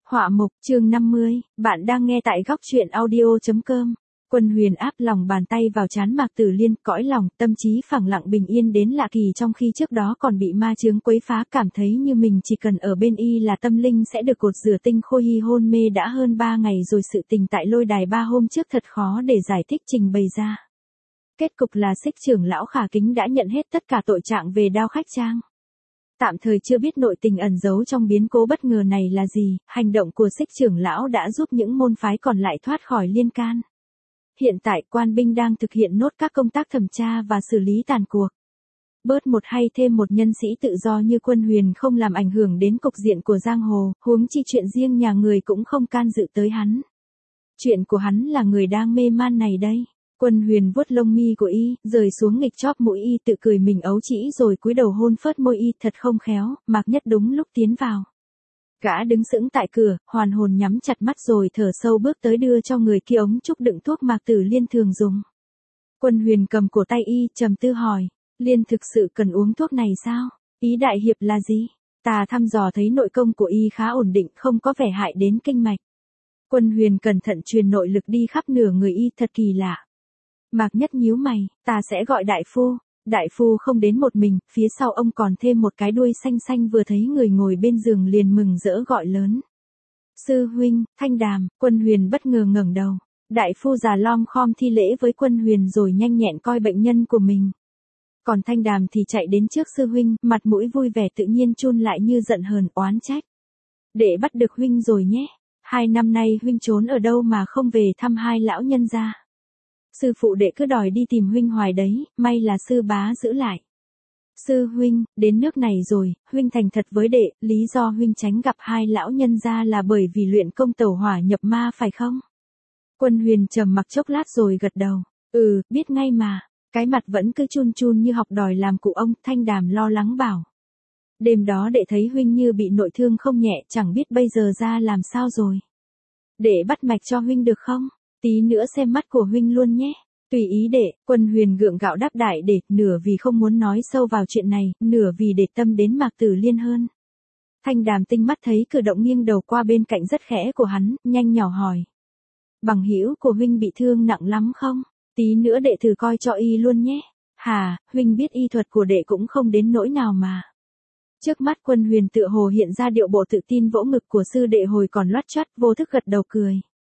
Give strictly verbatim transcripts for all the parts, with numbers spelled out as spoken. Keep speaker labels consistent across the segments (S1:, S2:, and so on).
S1: Họa mục chương năm mươi, bạn đang nghe tại góc truyện audio.com. Quân Huyền áp lòng bàn tay vào trán Mạc Tử Liên, cõi lòng, tâm trí phẳng lặng bình yên đến lạ kỳ, trong khi trước đó còn bị ma chướng quấy phá, cảm thấy như mình chỉ cần ở bên y là tâm linh sẽ được cột rửa tinh khôi. Y hôn mê đã hơn ba ngày rồi, sự tình tại lôi đài ba hôm trước thật khó để giải thích trình bày ra. Kết cục là Xích trưởng lão Khả Kính đã nhận hết tất cả tội trạng về Đao Khách Trang. Tạm thời chưa biết nội tình ẩn giấu trong biến cố bất ngờ này là gì, hành động của Xích trưởng lão đã giúp những môn phái còn lại thoát khỏi liên can. Hiện tại quan binh đang thực hiện nốt các công tác thẩm tra và xử lý tàn cuộc. Bớt một hay thêm một nhân sĩ tự do như Quân Huyền không làm ảnh hưởng đến cục diện của giang hồ, huống chi chuyện riêng nhà người cũng không can dự tới hắn. Chuyện của hắn là người đang mê man này đây. Quân Huyền vuốt lông mi của y, rời xuống nghịch chóp mũi y, tự cười mình ấu trĩ rồi cúi đầu hôn phớt môi y, thật không khéo. Mạc Nhất đúng lúc tiến vào. Gã đứng sững tại cửa, hoàn hồn nhắm chặt mắt rồi thở sâu bước tới đưa cho người kia ống trúc đựng thuốc Mạc Tử Liên thường dùng. Quân Huyền cầm cổ tay y, trầm tư hỏi, Liên thực sự cần uống thuốc này sao? Ý đại hiệp là gì? Ta thăm dò thấy nội công của y khá ổn định, không có vẻ hại đến kinh mạch. Quân Huyền cẩn thận truyền nội lực đi khắp nửa người y, thật kỳ lạ. Mạc Nhất nhíu mày, ta sẽ gọi đại phu. Đại phu không đến một mình, phía sau ông còn thêm một cái đuôi xanh xanh, vừa thấy người ngồi bên giường liền mừng rỡ gọi lớn. Sư huynh, Thanh Đàm. Quân Huyền bất ngờ ngẩng đầu. Đại phu già lom khom thi lễ với Quân Huyền rồi nhanh nhẹn coi bệnh nhân của mình. Còn Thanh Đàm thì chạy đến trước sư huynh, mặt mũi vui vẻ tự nhiên chun lại như giận hờn oán trách. Đệ bắt được huynh rồi nhé. Hai năm nay huynh trốn ở đâu mà không về thăm hai lão nhân gia? Sư phụ đệ cứ đòi đi tìm huynh hoài đấy, may là sư bá giữ lại. Sư huynh, đến nước này rồi, huynh thành thật với đệ, lý do huynh tránh gặp hai lão nhân gia là bởi vì luyện công tẩu hỏa nhập ma phải không? Quân Huyền trầm mặc chốc lát rồi gật đầu, ừ, biết ngay mà. Cái mặt vẫn cứ chun chun như học đòi làm cụ ông. Thanh Đàm lo lắng bảo. Đêm đó đệ thấy huynh như bị nội thương không nhẹ, chẳng biết bây giờ ra làm sao rồi. Đệ bắt mạch cho huynh được không? Tí nữa xem mắt của huynh luôn nhé. Tùy ý đệ. Quân Huyền gượng gạo đáp đại để, nửa vì không muốn nói sâu vào chuyện này, nửa vì để tâm đến Mạc Tử Liên hơn. Thanh Đàm tinh mắt thấy cử động nghiêng đầu qua bên cạnh rất khẽ của hắn, nhanh nhỏ hỏi. Bằng hữu của huynh bị thương nặng lắm không? Tí nữa đệ thử coi cho y luôn nhé. Hà, huynh biết y thuật của đệ cũng không đến nỗi nào mà. Trước mắt Quân Huyền tựa hồ hiện ra điệu bộ tự tin vỗ ngực của sư đệ hồi còn loắt choắt, vô thức gật đầu cười.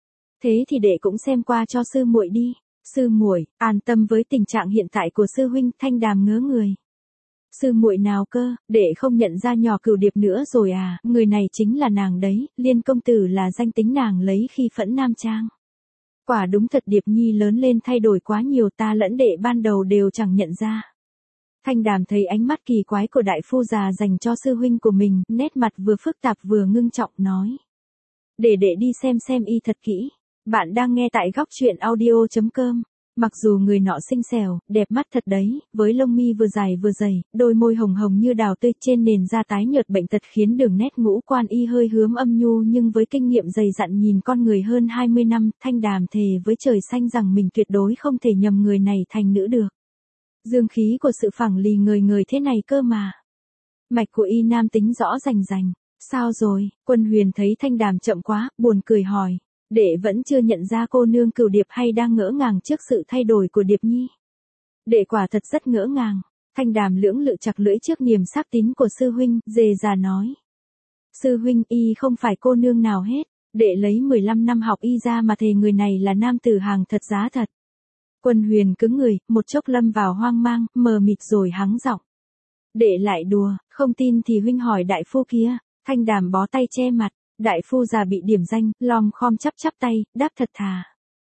S1: Thế thì đệ cũng xem qua cho sư muội đi. Sư muội, an tâm với tình trạng hiện tại của sư huynh. Thanh Đàm ngớ người. Sư muội nào cơ? Đệ không nhận ra nhỏ Cửu Điệp nữa rồi à? Người này chính là nàng đấy, Liên công tử là danh tính nàng lấy khi phẫn Nam Trang. Quả đúng thật, Điệp Nhi lớn lên thay đổi quá nhiều, ta lẫn đệ ban đầu đều chẳng nhận ra. Thanh Đàm thấy ánh mắt kỳ quái của đại phu già dành cho sư huynh của mình, nét mặt vừa phức tạp vừa ngưng trọng nói. Để đệ đi xem xem y thật kỹ. Bạn đang nghe tại góc truyện audio.com. Mặc dù người nọ xinh xẻo, đẹp mắt thật đấy, với lông mi vừa dài vừa dày, đôi môi hồng hồng như đào tươi, trên nền da tái nhợt bệnh tật khiến đường nét ngũ quan y hơi hướm âm nhu, nhưng với kinh nghiệm dày dặn nhìn con người hơn hai mươi năm, Thanh Đàm thề với trời xanh rằng mình tuyệt đối không thể nhầm người này thành nữ được. Dương khí của sự phẳng lì người người thế này cơ mà. Mạch của y nam tính rõ rành rành. Sao rồi? Quân Huyền thấy Thanh Đàm chậm quá, buồn cười hỏi. Đệ vẫn chưa nhận ra cô nương Cửu Điệp hay đang ngỡ ngàng trước sự thay đổi của Điệp Nhi? Đệ quả thật rất ngỡ ngàng. Thanh Đàm lưỡng lự chặt lưỡi trước niềm xác tín của sư huynh, dề già nói. Sư huynh, y không phải cô nương nào hết. Đệ lấy mười lăm năm học y ra mà thề người này là nam tử hàng thật giá thật. Quân Huyền cứng người, một chốc lâm vào hoang mang, mờ mịt rồi hắng giọng. Đệ lại đùa, không tin thì huynh hỏi đại phu kia. Thanh Đàm bó tay che mặt. Đại phu già bị điểm danh, lom khom chắp chắp tay, đáp thật thà.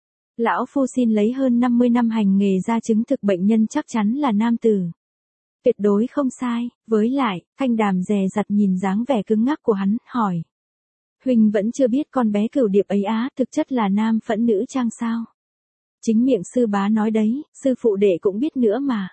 S1: Lão phu xin lấy hơn năm mươi năm hành nghề ra chứng thực bệnh nhân chắc chắn là nam tử. Tuyệt đối không sai. Với lại, Thanh Đàm dè dặt nhìn dáng vẻ cứng ngắc của hắn, hỏi. Huynh vẫn chưa biết con bé Cửu Điệp ấy á, thực chất là nam phẫn nữ trang sao? Chính miệng sư bá nói đấy, sư phụ đệ cũng biết nữa mà.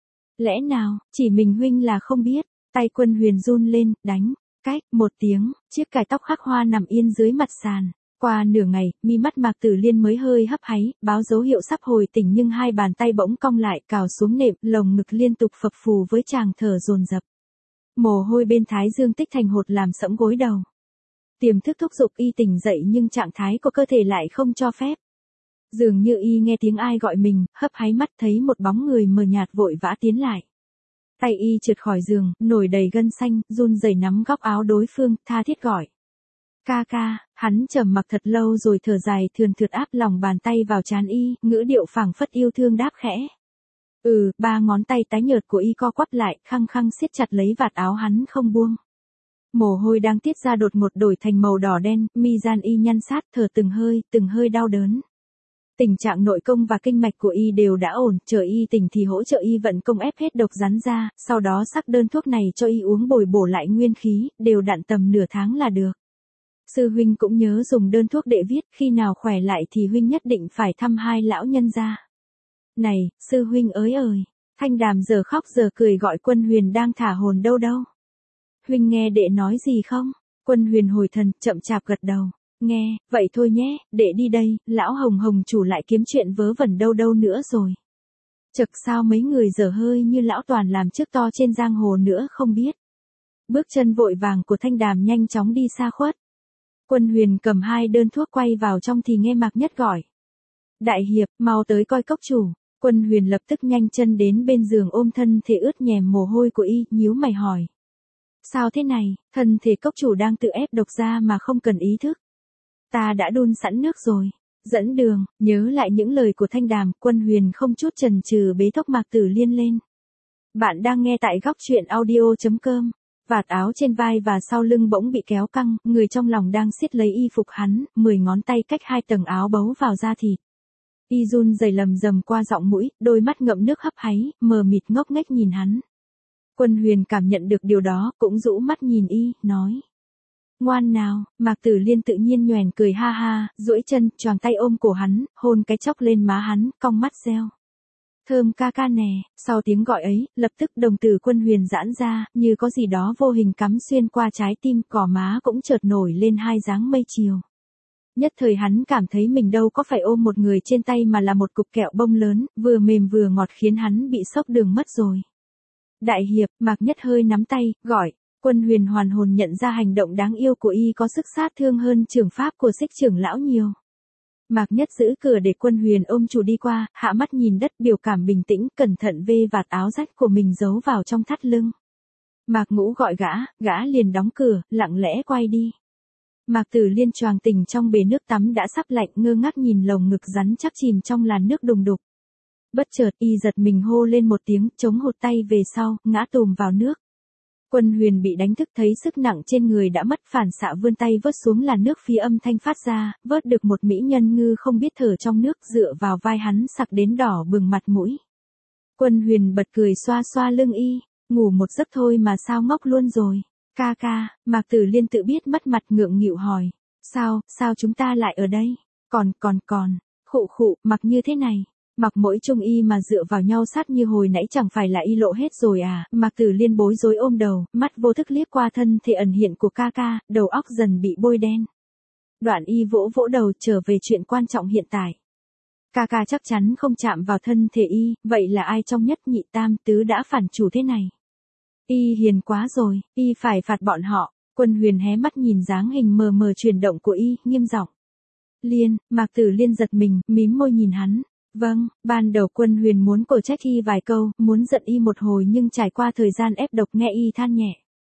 S1: Lẽ nào, chỉ mình huynh là không biết? Tay Quân Huyền run lên, đánh. Cách, một tiếng, chiếc cài tóc khắc hoa nằm yên dưới mặt sàn. Qua nửa ngày, mi mắt Mạc Tử Liên mới hơi hấp háy, báo dấu hiệu sắp hồi tỉnh, nhưng hai bàn tay bỗng cong lại, cào xuống nệm, lồng ngực liên tục phập phù với tràng thở dồn dập. Mồ hôi bên thái dương tích thành hột làm sẫm gối đầu. Tiềm thức thúc giục y tỉnh dậy nhưng trạng thái của cơ thể lại không cho phép. Dường như y nghe tiếng ai gọi mình, hấp háy mắt thấy một bóng người mờ nhạt vội vã tiến lại. Tay y trượt khỏi giường, nổi đầy gân xanh, run rẩy nắm góc áo đối phương, tha thiết gọi. Ca ca, hắn trầm mặc thật lâu rồi thở dài thườn thượt áp lòng bàn tay vào trán y, ngữ điệu phảng phất yêu thương đáp khẽ. Ừ, ba ngón tay tái nhợt của y co quắp lại, khăng khăng siết chặt lấy vạt áo hắn không buông. Mồ hôi đang tiết ra đột ngột đổi thành màu đỏ đen, mi gian y nhăn sát thở từng hơi, từng hơi đau đớn. Tình trạng nội công và kinh mạch của y đều đã ổn, chờ y tỉnh thì hỗ trợ y vận công ép hết độc rắn ra, sau đó sắc đơn thuốc này cho y uống bồi bổ lại nguyên khí, đều đặn tầm nửa tháng là được. Sư huynh cũng nhớ dùng đơn thuốc để viết, khi nào khỏe lại thì huynh nhất định phải thăm hai lão nhân gia. Này, sư huynh ới ơi, Thanh Đàm giờ khóc giờ cười gọi Quân Huyền đang thả hồn đâu đâu. Huynh nghe đệ nói gì không? Quân Huyền hồi thần, chậm chạp gật đầu. Nghe, vậy thôi nhé, đệ đi đây, lão Hồng Hồng chủ lại kiếm chuyện vớ vẩn đâu đâu nữa rồi. Chực sao mấy người dở hơi như lão Toàn làm trước to trên giang hồ nữa không biết. Bước chân vội vàng của Thanh Đàm nhanh chóng đi xa khuất. Quân Huyền cầm hai đơn thuốc quay vào trong thì nghe Mạc Nhất gọi. Đại hiệp, mau tới coi cốc chủ. Quân Huyền lập tức nhanh chân đến bên giường ôm thân thể ướt nhèm mồ hôi của y, nhíu mày hỏi. Sao thế này, thân thể cốc chủ đang tự ép độc ra mà không cần ý thức. Ta đã đun sẵn nước rồi. Dẫn đường, nhớ lại những lời của Thanh Đàm, Quân Huyền không chút chần chừ bế tóc Mạc Tử Liên lên. Bạn đang nghe tại góc truyện audio chấm com. Vạt áo trên vai và sau lưng bỗng bị kéo căng, người trong lòng đang siết lấy y phục hắn, mười ngón tay cách hai tầng áo bấu vào da thịt. Y run rẩy lầm rầm qua giọng mũi, đôi mắt ngậm nước hấp háy, mờ mịt ngốc nghếch nhìn hắn. Quân Huyền cảm nhận được điều đó, cũng rũ mắt nhìn y, nói. Ngoan nào, Mạc Tử Liên tự nhiên nhoẻn cười ha ha, duỗi chân, choàng tay ôm cổ hắn, hôn cái chóc lên má hắn, cong mắt reo. Thơm ca ca nè, sau tiếng gọi ấy, lập tức đồng tử Quân Huyền giãn ra, như có gì đó vô hình cắm xuyên qua trái tim, cỏ má cũng chợt nổi lên hai dáng mây chiều. Nhất thời hắn cảm thấy mình đâu có phải ôm một người trên tay mà là một cục kẹo bông lớn, vừa mềm vừa ngọt khiến hắn bị sốc đường mất rồi. Đại hiệp, Mạc Nhất hơi nắm tay, gọi. Quân Huyền hoàn hồn nhận ra hành động đáng yêu của y có sức sát thương hơn trường pháp của Xích trưởng lão nhiều. Mạc Nhất giữ cửa để Quân Huyền ôm chủ đi qua, hạ mắt nhìn đất biểu cảm bình tĩnh, cẩn thận vê vạt áo rách của mình giấu vào trong thắt lưng. Mạc Ngũ gọi gã, gã liền đóng cửa, lặng lẽ quay đi. Mạc Tử Liên choàng tỉnh trong bể nước tắm đã sắp lạnh, ngơ ngác nhìn lồng ngực rắn chắc chìm trong làn nước đùng đục. Bất chợt y giật mình hô lên một tiếng, chống hụt tay về sau, ngã tùm vào nước. Quân Huyền bị đánh thức thấy sức nặng trên người đã mất, phản xạ vươn tay vớt xuống làn nước phía âm thanh phát ra, vớt được một mỹ nhân ngư không biết thở trong nước, dựa vào vai hắn sặc đến đỏ bừng mặt mũi. Quân Huyền bật cười xoa xoa lưng y, ngủ một giấc thôi mà sao ngốc luôn rồi. Ca ca, Mạc Tử Liên tự biết mất mặt ngượng nghịu hỏi. Sao, sao chúng ta lại ở đây? Còn, còn, còn, khụ khụ, mặc như thế này. Mặc mỗi trung y mà dựa vào nhau sát như hồi nãy chẳng phải là y lộ hết rồi à? Mạc Tử Liên bối rối ôm đầu, mắt vô thức liếc qua thân thể ẩn hiện của ca ca, đầu óc dần bị bôi đen. Đoạn y vỗ vỗ đầu trở về chuyện quan trọng hiện tại. Ca ca chắc chắn không chạm vào thân thể y, vậy là ai trong nhất nhị tam tứ đã phản chủ thế này? Y hiền quá rồi, y phải phạt bọn họ. Quân Huyền hé mắt nhìn dáng hình mờ mờ chuyển động của y, nghiêm giọng. Liên, Mạc Tử Liên giật mình, mím môi nhìn hắn. Vâng, ban đầu Quân Huyền muốn cổ trách y vài câu, muốn giận y một hồi nhưng trải qua thời gian ép độc nghe y than nhẹ.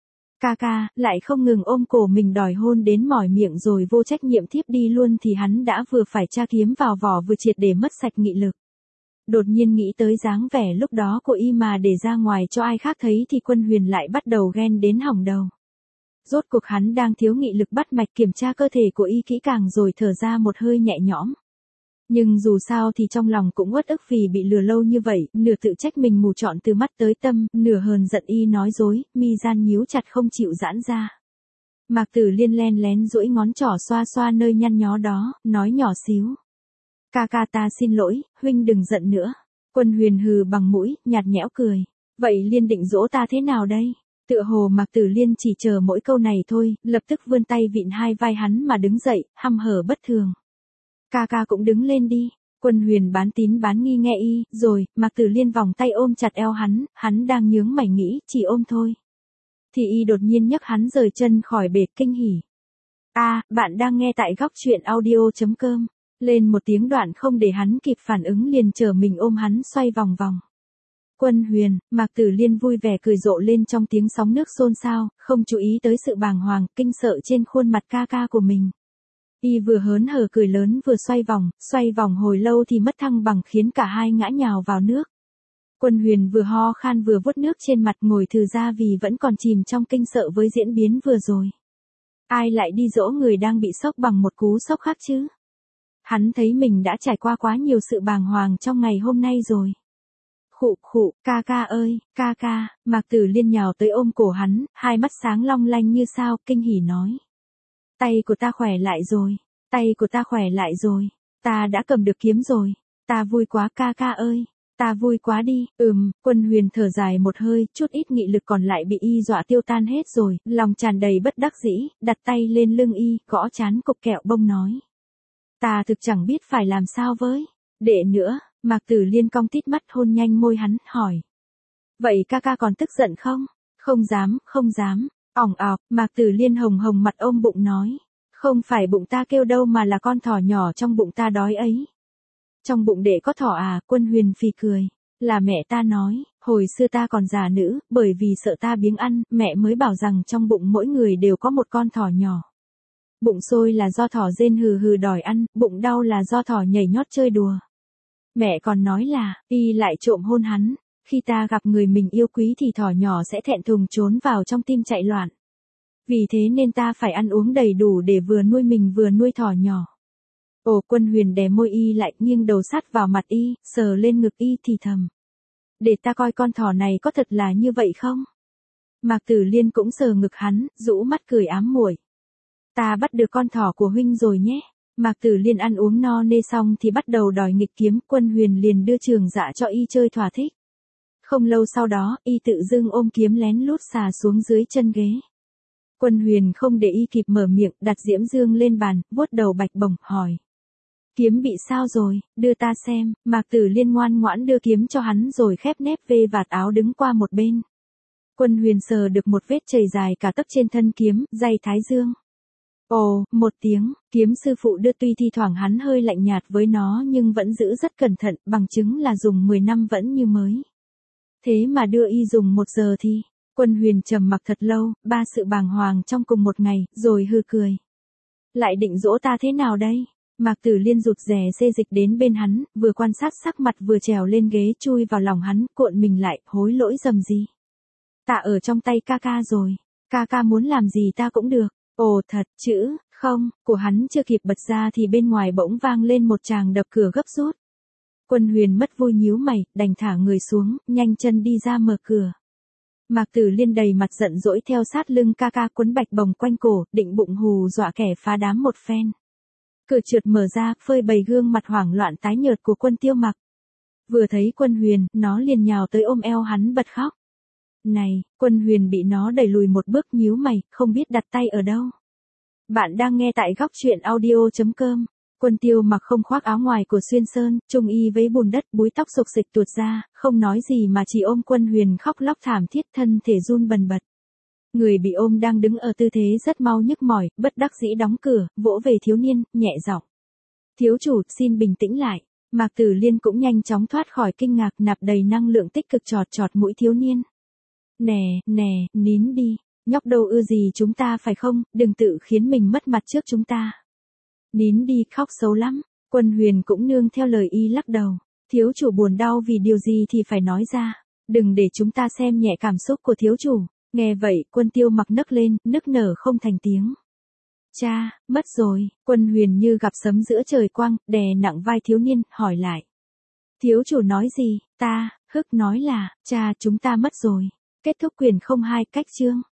S1: Ca ca, lại không ngừng ôm cổ mình đòi hôn đến mỏi miệng rồi vô trách nhiệm thiếp đi luôn thì hắn đã vừa phải tra kiếm vào vỏ vừa triệt để mất sạch nghị lực. Đột nhiên nghĩ tới dáng vẻ lúc đó của y mà để ra ngoài cho ai khác thấy thì Quân Huyền lại bắt đầu ghen đến hỏng đầu. Rốt cuộc hắn đang thiếu nghị lực bắt mạch kiểm tra cơ thể của y kỹ càng rồi thở ra một hơi nhẹ nhõm. Nhưng dù sao thì trong lòng cũng uất ức vì bị lừa lâu như vậy, nửa tự trách mình mù trọn từ mắt tới tâm, nửa hờn giận y nói dối, mi gian nhíu chặt không chịu giãn ra. Mạc Tử Liên len lén duỗi ngón trỏ xoa xoa nơi nhăn nhó đó, nói nhỏ xíu. Ca ca ta xin lỗi, huynh đừng giận nữa. Quân Huyền hừ bằng mũi, nhạt nhẽo cười. Vậy Liên định dỗ ta thế nào đây? Tựa hồ Mạc Tử Liên chỉ chờ mỗi câu này thôi, lập tức vươn tay vịn hai vai hắn mà đứng dậy, hăm hở bất thường. Ca ca cũng đứng lên đi. Quân Huyền bán tín bán nghi nghe y, rồi, Mạc Tử Liên vòng tay ôm chặt eo hắn, hắn đang nhướng mày nghĩ, chỉ ôm thôi. Thì y đột nhiên nhấc hắn rời chân khỏi bể, kinh hỉ. À, bạn đang nghe tại góc chuyện audio chấm com. Lên một tiếng đoạn không để hắn kịp phản ứng liền chờ mình ôm hắn xoay vòng vòng. Quân Huyền, Mạc Tử Liên vui vẻ cười rộ lên trong tiếng sóng nước xôn xao, không chú ý tới sự bàng hoàng, kinh sợ trên khuôn mặt ca ca của mình. Y vừa hớn hở cười lớn vừa xoay vòng, xoay vòng hồi lâu thì mất thăng bằng khiến cả hai ngã nhào vào nước. Quân Huyền vừa ho khan vừa vuốt nước trên mặt ngồi thừ ra vì vẫn còn chìm trong kinh sợ với diễn biến vừa rồi. Ai lại đi dỗ người đang bị sốc bằng một cú sốc khác chứ? Hắn thấy mình đã trải qua quá nhiều sự bàng hoàng trong ngày hôm nay rồi. Khụ khụ, ca ca ơi, ca ca, Mạc Tử Liên nhào tới ôm cổ hắn, hai mắt sáng long lanh như sao, kinh hỉ nói. Tay của ta khỏe lại rồi, tay của ta khỏe lại rồi, ta đã cầm được kiếm rồi, ta vui quá ca ca ơi, ta vui quá đi, ừm, Quân Huyền thở dài một hơi, chút ít nghị lực còn lại bị y dọa tiêu tan hết rồi, lòng tràn đầy bất đắc dĩ, đặt tay lên lưng y, gõ chán cục kẹo bông nói. Ta thực chẳng biết phải làm sao với, đệ nữa. Mạc Tử Liên cong tít mắt hôn nhanh môi hắn, hỏi. Vậy ca ca còn tức giận không? Không dám, không dám. Ỏng ọc, Mạc Tử Liên hồng hồng mặt ôm bụng nói. Không phải bụng ta kêu đâu mà là con thỏ nhỏ trong bụng ta đói ấy. Trong bụng đệ có thỏ à? Quân Huyền phì cười. Là mẹ ta nói, hồi xưa ta còn già nữ, bởi vì sợ ta biếng ăn, mẹ mới bảo rằng trong bụng mỗi người đều có một con thỏ nhỏ. Bụng sôi là do thỏ rên hừ hừ đòi ăn, bụng đau là do thỏ nhảy nhót chơi đùa. Mẹ còn nói là, y lại trộm hôn hắn, khi ta gặp người mình yêu quý thì thỏ nhỏ sẽ thẹn thùng trốn vào trong tim chạy loạn. Vì thế nên ta phải ăn uống đầy đủ để vừa nuôi mình vừa nuôi thỏ nhỏ. Ồ, Quân Huyền đè môi y lại nghiêng đầu sát vào mặt y, sờ lên ngực y thì thầm. Để ta coi con thỏ này có thật là như vậy không? Mạc Tử Liên cũng sờ ngực hắn, rũ mắt cười ám muội. Ta bắt được con thỏ của huynh rồi nhé. Mạc Tử Liên ăn uống no nê xong thì bắt đầu đòi nghịch kiếm, Quân Huyền liền đưa trường dạ cho y chơi thỏa thích. Không lâu sau đó, y tự dưng ôm kiếm lén lút xà xuống dưới chân ghế. Quân Huyền không để y kịp mở miệng, đặt diễm dương lên bàn, vuốt đầu bạch bổng, hỏi. Kiếm bị sao rồi, đưa ta xem. Mạc Tử Liên ngoan ngoãn đưa kiếm cho hắn rồi khép nép vê vạt áo đứng qua một bên. Quân Huyền sờ được một vết chảy dài cả tấc trên thân kiếm, dây thái dương. Ồ, một tiếng, kiếm sư phụ đưa tuy thi thoảng hắn hơi lạnh nhạt với nó nhưng vẫn giữ rất cẩn thận, bằng chứng là dùng mười năm vẫn như mới. Thế mà đưa y dùng một giờ thì, Quân Huyền trầm mặc thật lâu, ba sự bàng hoàng trong cùng một ngày, rồi hư cười. Lại định dỗ ta thế nào đây? Mạc Tử Liên rụt rè xê dịch đến bên hắn, vừa quan sát sắc mặt vừa trèo lên ghế chui vào lòng hắn, cuộn mình lại, hối lỗi dầm gì. Ta ở trong tay ca ca rồi, ca ca muốn làm gì ta cũng được. Ồ thật chữ, không, của hắn chưa kịp bật ra thì bên ngoài bỗng vang lên một tràng đập cửa gấp rút. Quân Huyền mất vui nhíu mày, đành thả người xuống, nhanh chân đi ra mở cửa. Mạc Tử Liên đầy mặt giận dỗi theo sát lưng ca ca quấn bạch bồng quanh cổ, định bụng hù dọa kẻ phá đám một phen. Cửa trượt mở ra, phơi bày gương mặt hoảng loạn tái nhợt của Quân Tiêu Mặc. Vừa thấy Quân Huyền, nó liền nhào tới ôm eo hắn bật khóc. Này, Quân Huyền bị nó đẩy lùi một bước nhíu mày, không biết đặt tay ở đâu. Bạn đang nghe tại góc chuyện audio chấm com. Quân Tiêu Mặc không khoác áo ngoài của xuyên sơn, trung y với bùn đất, búi tóc xộc xịch tuột ra, không nói gì mà chỉ ôm Quân Huyền khóc lóc thảm thiết, thân thể run bần bật. Người bị ôm đang đứng ở tư thế rất mau nhức mỏi, bất đắc dĩ đóng cửa, vỗ về thiếu niên, nhẹ giọng. Thiếu chủ, xin bình tĩnh lại. Mạc Tử Liên cũng nhanh chóng thoát khỏi kinh ngạc, nạp đầy năng lượng tích cực chọt chọt mũi thiếu niên. Nè, nè, nín đi, nhóc đâu ưa gì chúng ta phải không, đừng tự khiến mình mất mặt trước chúng ta. Nín đi, khóc xấu lắm. Quân Huyền cũng nương theo lời y lắc đầu. Thiếu chủ buồn đau vì điều gì thì phải nói ra, đừng để chúng ta xem nhẹ cảm xúc của thiếu chủ. Nghe vậy, Quân Tiêu Mặc nấc lên, nức nở không thành tiếng. Cha, mất rồi. Quân Huyền như gặp sấm giữa trời quang, đè nặng vai thiếu niên, hỏi lại. Thiếu chủ nói gì? Ta, hức nói là, cha chúng ta mất rồi. Kết thúc quyền không hai cách chương.